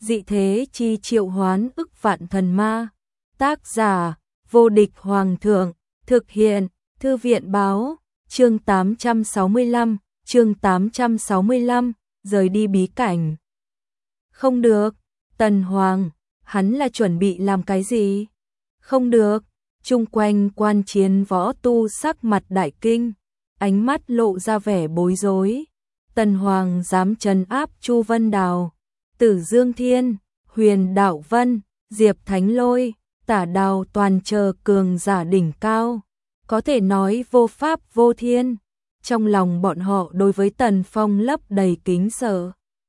dị thế chi triệu hoán ức vạn thần ma. Tác giả, vô địch hoàng thượng, thực hiện, thư viện báo, chương 865, rời đi bí cảnh. Không được, Tần Hoàng, hắn là chuẩn bị làm cái gì? Không được, chung quanh quan chiến võ tu sắc mặt đại kinh, ánh mắt lộ ra vẻ bối rối. Tần Hoàng dám trấn áp Chu Vân Đào, Tử Dương Thiên, Huyền Đạo Vân, Diệp Thánh Lôi, Tả Đào toàn chờ cường giả đỉnh cao, có thể nói vô pháp vô thiên. Trong lòng bọn họ đối với Tần Phong lấp đầy kính sợ.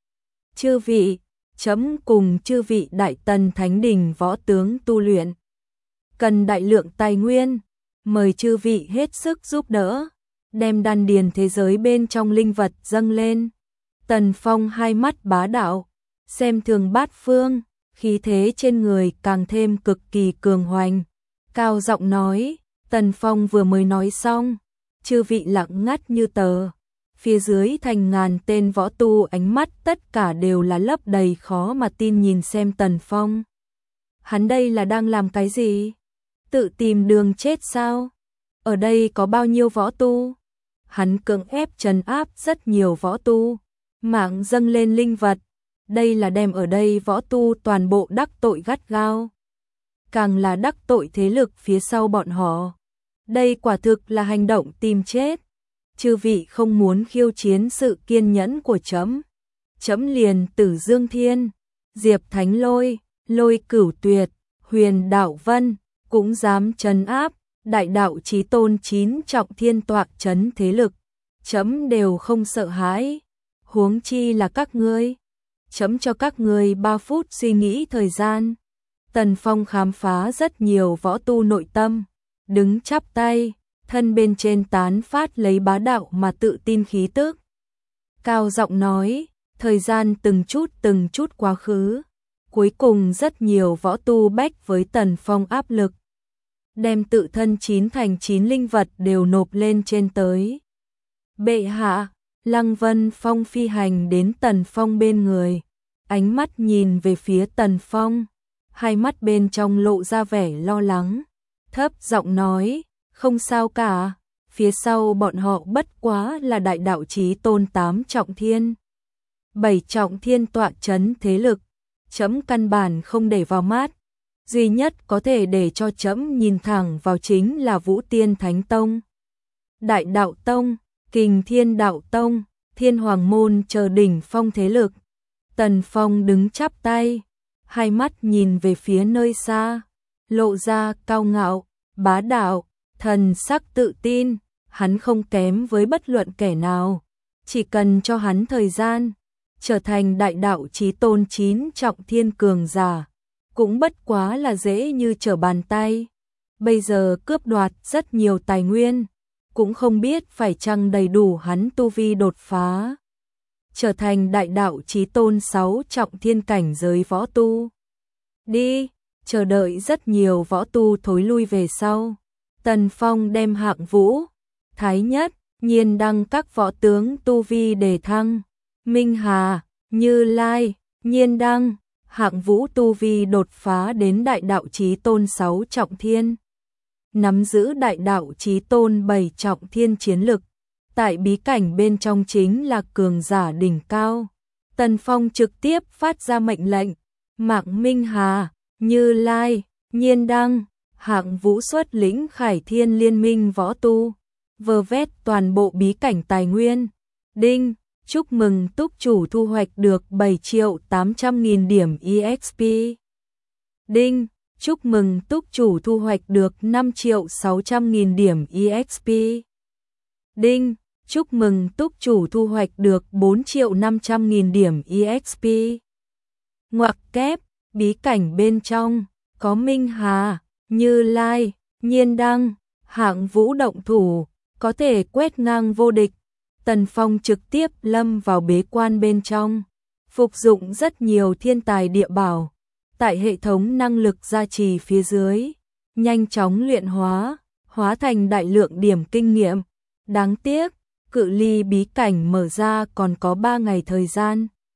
Chư vị, chấm cùng chư vị Đại Tần Thánh Đình võ tướng tu luyện, cần đại lượng tài nguyên, mời chư vị hết sức giúp đỡ, đem đan điền thế giới bên trong linh vật dâng lên. Tần Phong hai mắt bá đạo, xem thường bát phương, khí thế trên người càng thêm cực kỳ cường hoành. Cao giọng nói, Tần Phong vừa mới nói xong, chư vị lặng ngắt như tờ. Phía dưới thành ngàn tên võ tu ánh mắt tất cả đều là lấp đầy khó mà tin nhìn xem Tần Phong. Hắn đây là đang làm cái gì? Tự tìm đường chết sao? Ở đây có bao nhiêu võ tu? Hắn cưỡng ép trấn áp rất nhiều võ tu, mạng dâng lên linh vật, đây là đem ở đây võ tu toàn bộ đắc tội gắt gao. Càng là đắc tội thế lực phía sau bọn họ. Đây quả thực là hành động tìm chết. Chư vị không muốn khiêu chiến sự kiên nhẫn của chấm. Chấm liền Tử Dương Thiên, Diệp Thánh Lôi, Lôi Cửu Tuyệt, Huyền Đạo Vân, cũng dám trấn áp, đại đạo chí tôn 9 trọng thiên tọa trấn thế lực. Chấm đều không sợ hãi, huống chi là các ngươi. Chấm cho các ngươi 3 phút suy nghĩ thời gian. Tần Phong khám phá rất nhiều võ tu nội tâm, đứng chắp tay, thân bên trên tán phát lấy bá đạo mà tự tin khí tức. Cao giọng nói, thời gian từng chút quá khứ, cuối cùng rất nhiều võ tu bách với Tần Phong áp lực, đem tự thân 9 thành 9 linh vật đều nộp lên trên tới. Bệ hạ, Lăng Vân Phong phi hành đến Tần Phong bên người, ánh mắt nhìn về phía Tần Phong, hai mắt bên trong lộ ra vẻ lo lắng, thấp giọng nói, không sao cả, phía sau bọn họ bất quá là đại đạo chí tôn 8 trọng thiên. 7 trọng thiên tọa trấn thế lực, chấm căn bản không để vào mắt, duy nhất có thể để cho chấm nhìn thẳng vào chính là Vũ Tiên Thánh Tông, Đại Đạo Tông, Kình Thiên Đạo Tông, Thiên Hoàng Môn chờ đỉnh phong thế lực. Tần Phong đứng chắp tay, hai mắt nhìn về phía nơi xa, lộ ra cao ngạo, bá đạo, thần sắc tự tin, hắn không kém với bất luận kẻ nào, chỉ cần cho hắn thời gian, trở thành đại đạo chí tôn 9 trọng thiên cường giả, cũng bất quá là dễ như trở bàn tay. Bây giờ cướp đoạt rất nhiều tài nguyên, cũng không biết phải chăng đầy đủ hắn tu vi đột phá, trở thành đại đạo chí tôn 6 trọng thiên cảnh giới võ tu. Đi, chờ đợi rất nhiều võ tu thối lui về sau. Tần Phong đem Hạng Vũ, Thái Nhất, Nhiên Đăng các võ tướng tu vi đề thăng. Minh Hà, Như Lai, Nhiên Đăng, Hạng Vũ tu vi đột phá đến đại đạo chí tôn 6 trọng thiên. Nắm giữ đại đạo chí tôn 7 trọng thiên chiến lực. Tại bí cảnh bên trong chính là cường giả đỉnh cao. Tần Phong trực tiếp phát ra mệnh lệnh, Mạc Minh Hà, Như Lai, Nhiên Đăng, Hạng Vũ xuất lĩnh Khải Thiên liên minh võ tu, vơ vét toàn bộ bí cảnh tài nguyên. Đinh, chúc mừng túc chủ thu hoạch được 7.800.000 điểm EXP. Đinh, chúc mừng túc chủ thu hoạch được 5.600.000 điểm EXP. Đinh, chúc mừng túc chủ thu hoạch được 4.500.000 điểm EXP. Ngoặc kép, bí cảnh bên trong, có Minh Hà, Như Lai, Nhiên Đăng, Hạng Vũ động thủ, có thể quét ngang vô địch. Tần Phong trực tiếp lâm vào bế quan bên trong, phục dụng rất nhiều thiên tài địa bảo, tại hệ thống năng lực gia trì phía dưới, nhanh chóng luyện hóa thành đại lượng điểm kinh nghiệm. Đáng tiếc, cự ly bí cảnh mở ra còn có 3 ngày thời gian.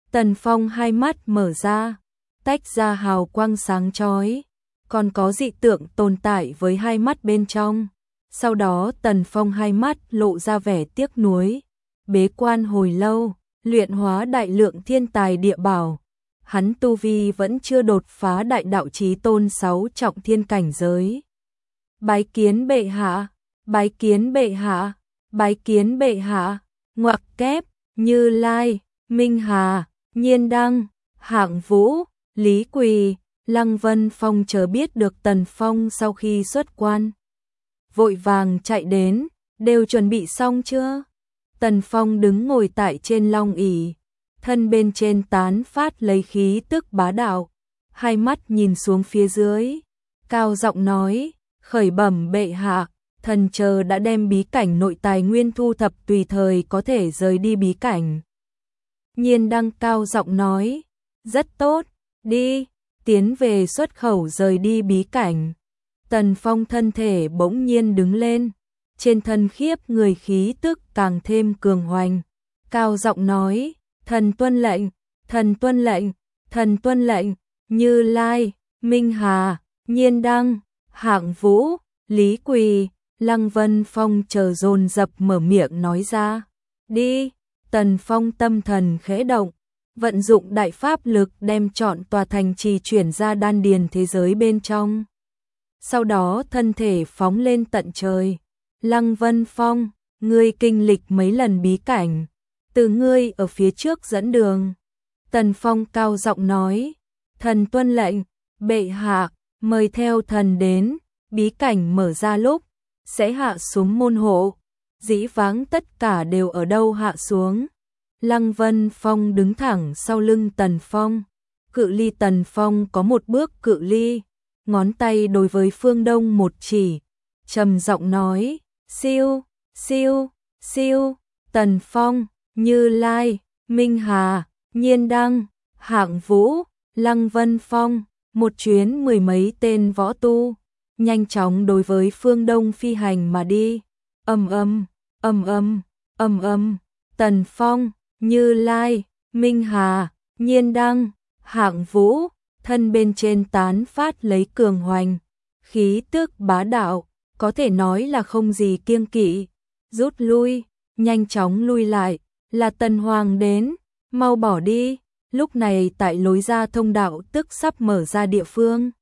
Tần Phong hai mắt mở ra, tách ra hào quang sáng chói, còn có dị tượng tồn tại với hai mắt bên trong. Sau đó Tần Phong hai mắt lộ ra vẻ tiếc nuối, bế quan hồi lâu, luyện hóa đại lượng thiên tài địa bảo. Hắn tu vi vẫn chưa đột phá đại đạo chí tôn 6 trọng thiên cảnh giới. Bái kiến bệ hạ, bái kiến bệ hạ, bái kiến bệ hạ. Ngoặc kép, Như Lai, Minh Hà, Nhiên Đăng, Hạng Vũ, Lý Quỳ, Lăng Vân Phong chờ biết được Tần Phong sau khi xuất quan, vội vàng chạy đến, đều chuẩn bị xong chưa? Tần Phong đứng ngồi tại trên long ỷ, thân bên trên tán phát lấy khí tức bá đạo, hai mắt nhìn xuống phía dưới, cao giọng nói, khởi bẩm bệ hạ, thần chờ đã đem bí cảnh nội tài nguyên thu thập tùy thời có thể rời đi bí cảnh. Nhiên Đăng cao giọng nói, rất tốt, đi, tiến về xuất khẩu rời đi bí cảnh. Tần Phong thân thể bỗng nhiên đứng lên, trên thân khiếp người khí tức càng thêm cường hoành, cao giọng nói, thần tuân lệnh, thần tuân lệnh, thần tuân lệnh. Như Lai, Minh Hà, Nhiên Đăng, Hạng Vũ, Lý Quỳ, Lăng Vân Phong chờ dồn dập mở miệng nói ra, đi. Tần Phong tâm thần khẽ động, vận dụng đại pháp lực đem trọn tòa thành trì chuyển ra đan điền thế giới bên trong. Sau đó thân thể phóng lên tận trời. Lăng Vân Phong, ngươi kinh lịch mấy lần bí cảnh, từ ngươi ở phía trước dẫn đường. Tần Phong cao giọng nói, thần tuân lệnh, bệ hạ, mời theo thần đến, bí cảnh mở ra lúc, sẽ hạ xuống môn hộ, dĩ vãng tất cả đều ở đâu hạ xuống. Lăng Vân Phong đứng thẳng sau lưng Tần Phong, cự ly Tần Phong có một bước cự ly, ngón tay đối với phương đông một chỉ, trầm giọng nói, siêu, siêu, siêu. Tần Phong, Như Lai, Minh Hà, Nhiên Đăng, Hạng Vũ, Lăng Vân Phong, một chuyến mười mấy tên võ tu, nhanh chóng đối với phương đông phi hành mà đi. Ầm ầm, ầm ầm, ầm ầm. Tần Phong, Như Lai, Minh Hà, Nhiên Đăng, Hạng Vũ, thân bên trên tán phát lấy cường hoành, khí tức bá đạo, có thể nói là không gì kiêng kỵ. Rút lui, nhanh chóng lui lại, là Tần Hoàng đến, mau bỏ đi. Lúc này tại lối ra thông đạo tức sắp mở ra địa phương,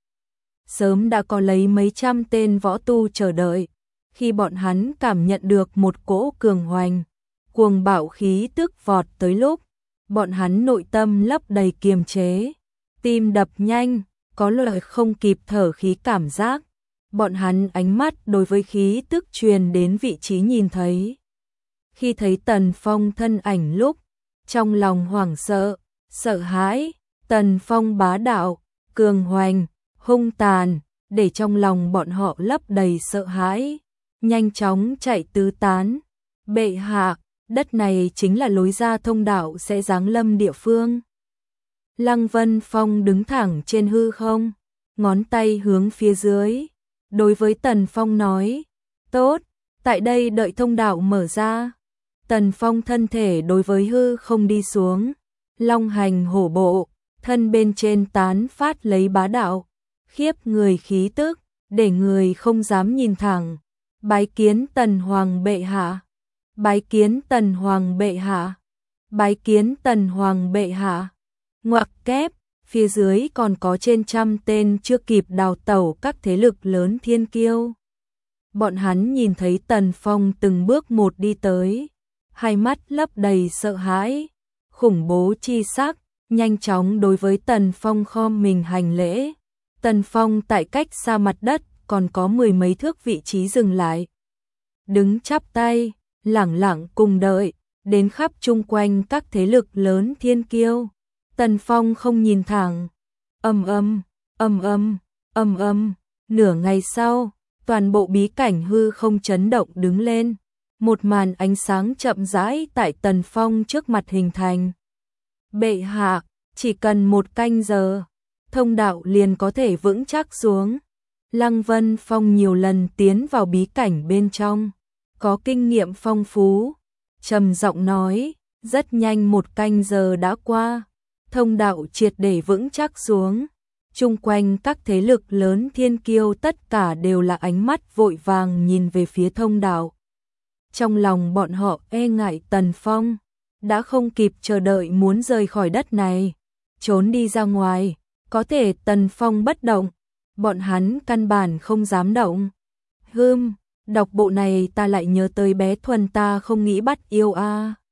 sớm đã có lấy mấy trăm tên võ tu chờ đợi. Khi bọn hắn cảm nhận được một cỗ cường hoành, cuồng bạo khí tức vọt tới lúc, bọn hắn nội tâm lấp đầy kiềm chế, tim đập nhanh, có loại không kịp thở khí cảm giác. Bọn hắn ánh mắt đối với khí tức truyền đến vị trí nhìn thấy. Khi thấy Tần Phong thân ảnh lúc, trong lòng hoảng sợ, sợ hãi. Tần Phong bá đạo, cường hoành, hung tàn, để trong lòng bọn họ lấp đầy sợ hãi, nhanh chóng chạy tứ tán. Bệ hạ, đất này chính là lối ra thông đạo sẽ giáng lâm địa phương. Lăng Vân Phong đứng thẳng trên hư không, ngón tay hướng phía dưới, đối với Tần Phong nói, tốt, tại đây đợi thông đạo mở ra. Tần Phong thân thể đối với hư không đi xuống, long hành hổ bộ, thân bên trên tán phát lấy bá đạo, khiếp người khí tức, để người không dám nhìn thẳng. Bái kiến Tần Hoàng bệ hạ, bái kiến Tần Hoàng bệ hạ, bái kiến Tần Hoàng bệ hạ. Ngoặc kép, phía dưới còn có trên trăm tên chưa kịp đào tẩu các thế lực lớn thiên kiêu. Bọn hắn nhìn thấy Tần Phong từng bước một đi tới, hai mắt lấp đầy sợ hãi, khủng bố chi sắc, nhanh chóng đối với Tần Phong khom mình hành lễ. Tần Phong tại cách xa mặt đất còn có mười mấy thước vị trí dừng lại, đứng chắp tay, lẳng lặng cùng đợi, đến khắp chung quanh các thế lực lớn thiên kiêu. Tần Phong không nhìn thẳng. Ầm ầm, ầm ầm, ầm ầm. Nửa ngày sau, toàn bộ bí cảnh hư không chấn động đứng lên, một màn ánh sáng chậm rãi tại Tần Phong trước mặt hình thành. Bệ hạ, chỉ cần một canh giờ, thông đạo liền có thể vững chắc xuống. Lăng Vân Phong nhiều lần tiến vào bí cảnh bên trong, có kinh nghiệm phong phú, trầm giọng nói, rất nhanh một canh giờ đã qua. thông đạo triệt để vững chắc xuống. Chung quanh các thế lực lớn thiên kiêu tất cả đều là ánh mắt vội vàng nhìn về phía thông đạo. Trong lòng bọn họ e ngại Tần Phong, đã không kịp chờ đợi muốn rời khỏi đất này, trốn đi ra ngoài, có thể Tần Phong bất động, bọn hắn căn bản không dám động. Đọc bộ này ta lại nhớ tới bé Thuần ta không nghĩ bắt yêu a.